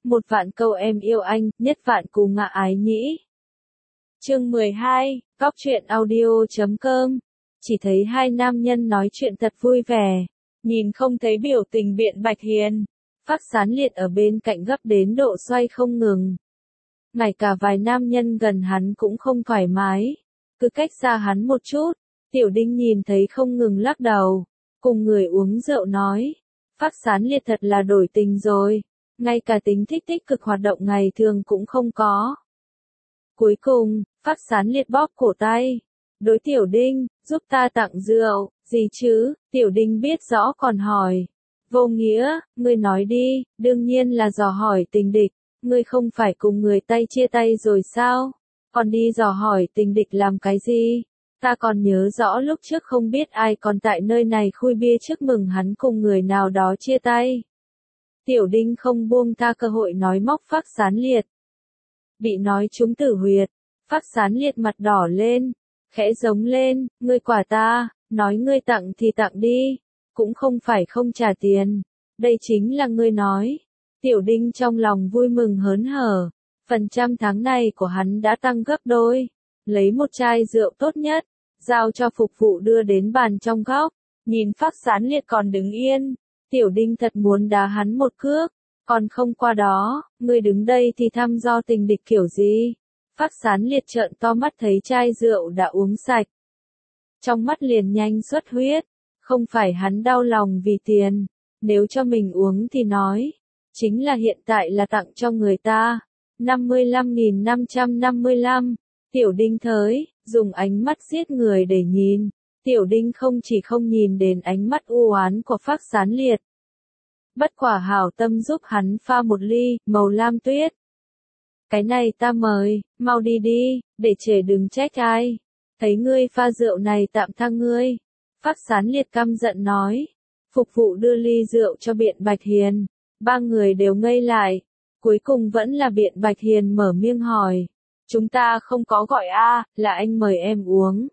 một vạn câu em yêu anh, nhất vạn cú ngạ ái nhĩ. Chương 12, góc truyện audio.com. Chỉ thấy hai nam nhân nói chuyện thật vui vẻ, nhìn không thấy biểu tình Biện Bạch Hiền. Phác Sán Liệt ở bên cạnh gấp đến độ xoay không ngừng. Ngay cả vài nam nhân gần hắn cũng không thoải mái, cứ cách xa hắn một chút. Tiểu Đinh nhìn thấy không ngừng lắc đầu, cùng người uống rượu nói, Phác Sán Liệt thật là đổi tình rồi, ngay cả tính thích tích cực hoạt động ngày thường cũng không có. Cuối cùng, Phác Sán Liệt bóp cổ tay, đối Tiểu Đinh, giúp ta tặng rượu, gì chứ? Tiểu Đinh biết rõ còn hỏi, vô nghĩa, ngươi nói đi, đương nhiên là dò hỏi tình địch, ngươi không phải cùng người Tây chia tay rồi sao? Còn đi dò hỏi tình địch làm cái gì? Ta còn nhớ rõ lúc trước không biết ai còn tại nơi này khui bia chúc mừng hắn cùng người nào đó chia tay. Tiểu Đinh không buông tha cơ hội nói móc Phác Sán Liệt. Bị nói trúng tử huyệt, Phác Sán Liệt mặt đỏ lên, khẽ giống lên, ngươi quả ta, nói ngươi tặng thì tặng đi, cũng không phải không trả tiền, đây chính là ngươi nói. Tiểu Đinh trong lòng vui mừng hớn hở, phần trăm tháng này của hắn đã tăng gấp đôi, lấy một chai rượu tốt nhất, giao cho phục vụ đưa đến bàn trong góc, nhìn Phác Sán Liệt còn đứng yên, Tiểu Đinh thật muốn đá hắn một cước, còn không qua đó, ngươi đứng đây thì thăm dò tình địch kiểu gì? Phác Sán Liệt trợn to mắt thấy chai rượu đã uống sạch. Trong mắt liền nhanh xuất huyết, không phải hắn đau lòng vì tiền, nếu cho mình uống thì nói, chính là hiện tại là tặng cho người ta, 55.555, Tiểu Đinh thới, dùng ánh mắt giết người để nhìn, Tiểu Đinh không chỉ không nhìn đến ánh mắt u oán của Phác Sán Liệt. Bất quả hảo tâm giúp hắn pha một ly, màu lam tuyết. Cái này ta mời, mau đi đi, để trễ đừng trách ai. Thấy ngươi pha rượu này tạm tha ngươi. Phác Sán Liệt căm giận nói. Phục vụ đưa ly rượu cho Biện Bạch Hiền. Ba người đều ngây lại. Cuối cùng vẫn là Biện Bạch Hiền mở miệng hỏi. Chúng ta không có gọi a, là anh mời em uống.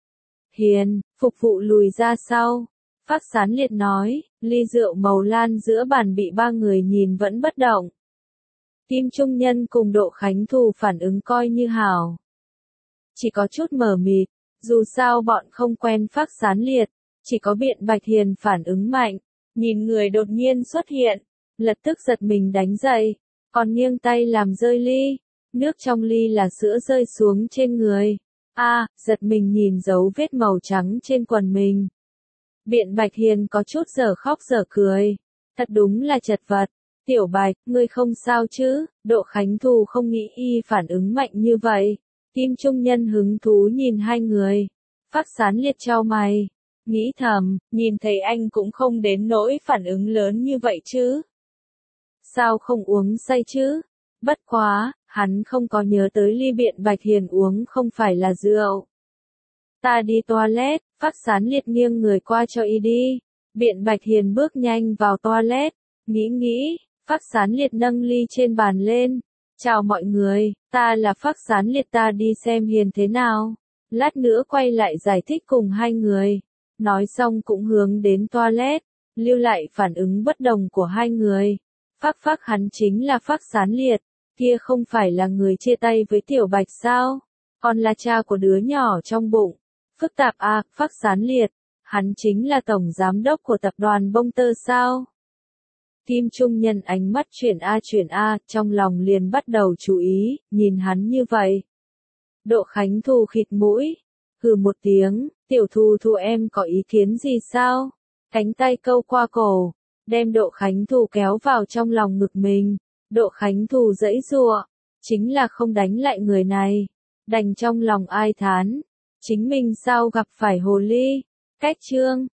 Hiền, phục vụ lùi ra sau. Phác Sán Liệt nói, ly rượu màu lan giữa bàn bị ba người nhìn vẫn bất động. Kim Trung Nhân cùng Độ Khánh Thù phản ứng coi như hảo. Chỉ có chút mờ mịt, dù sao bọn không quen Phác Sán Liệt, chỉ có Biện Bạch Hiền phản ứng mạnh, nhìn người đột nhiên xuất hiện, lập tức giật mình đánh dậy, còn nghiêng tay làm rơi ly, nước trong ly là sữa rơi xuống trên người. Giật mình nhìn dấu vết màu trắng trên quần mình. Biện Bạch Hiền có chút dở khóc dở cười, thật đúng là chật vật. Tiểu Bạch, ngươi không sao chứ? Độ Khánh Thù không nghĩ y phản ứng mạnh như vậy. Kim Trung Nhân hứng thú nhìn hai người. Phác Sán Liệt chau mày, nghĩ thầm, nhìn thấy anh cũng không đến nỗi phản ứng lớn như vậy chứ. Sao không uống say chứ? Bất quá, hắn không có nhớ tới ly Biện Bạch Hiền uống không phải là rượu. Ta đi toilet, Phác Sán Liệt nghiêng người qua cho y đi. Biện Bạch Hiền bước nhanh vào toilet, nghĩ, Phác Sán Liệt nâng ly trên bàn lên. Chào mọi người, ta là Phác Sán Liệt, ta đi xem Hiền thế nào. Lát nữa quay lại giải thích cùng hai người. Nói xong cũng hướng đến toilet, lưu lại phản ứng bất đồng của hai người. Phác hắn chính là Phác Sán Liệt, kia không phải là người chia tay với Tiểu Bạch sao? Còn là cha của đứa nhỏ trong bụng. Phức tạp Phác Sán Liệt, hắn chính là tổng giám đốc của tập đoàn Bông Tơ sao? Kim Trung Nhân ánh mắt chuyển trong lòng liền bắt đầu chú ý, nhìn hắn như vậy. Độ Khánh Thù khịt mũi, hừ một tiếng, Tiểu Thù em có ý kiến gì sao? Cánh tay câu qua cổ, đem Độ Khánh Thù kéo vào trong lòng ngực mình. Độ Khánh Thù giãy giụa, chính là không đánh lại người này, đành trong lòng ai thán, chính mình sao gặp phải hồ ly. Cách chương